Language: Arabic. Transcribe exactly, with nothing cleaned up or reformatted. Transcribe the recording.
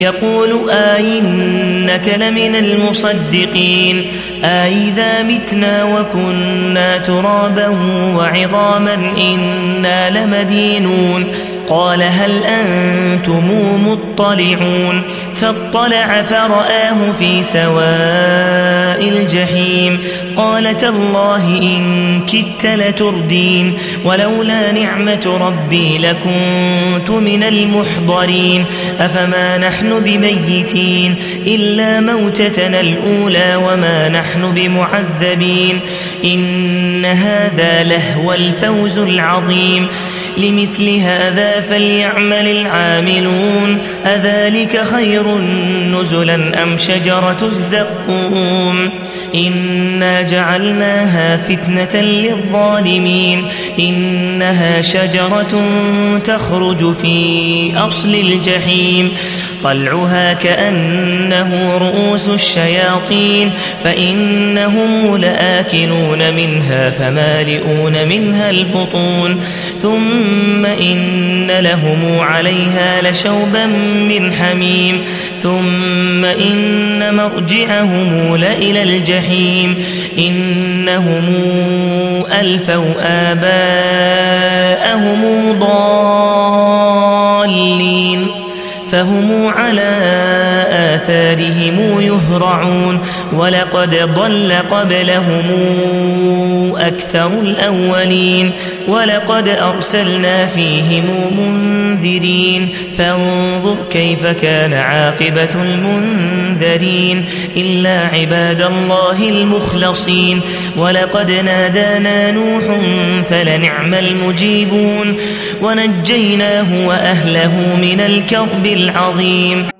يقول أئنك لمن المصدقين أئذا متنا وكنا ترابا وعظاما إنا لمدينون قال هل أنتم مطلعون فاطلع فرآه في سواء الجحيم قال تالله إن كدت لتردين ولولا نعمة ربي لكنت من المحضرين أفما نحن بميتين إلا موتتنا الأولى وما نحن بمعذبين إن هذا لهو الفوز العظيم لمثل هذا فليعمل العاملون أذلك خير نزلا أم شجرة الزقوم إنا جعلناها فتنة للظالمين إنها شجرة تخرج في أصل الجحيم طلعها كأنه رؤوس الشياطين فإنهم لآكلون منها فمالئون منها البطون ثم إن لهم عليها لشوبا من حميم ثم إن مرجعهم لإلى الجحيم إنهم ألفوا آباءهم ضالين فهم على آثارهم يهرعون ولقد ضل قبلهم أكثر الأولين ولقد أرسلنا فيهم منذرين فانظر كيف كان عاقبة المنذرين إلا عباد الله المخلصين ولقد نادانا نوح فلنعم المجيبون ونجيناه وأهله من الكرب العظيم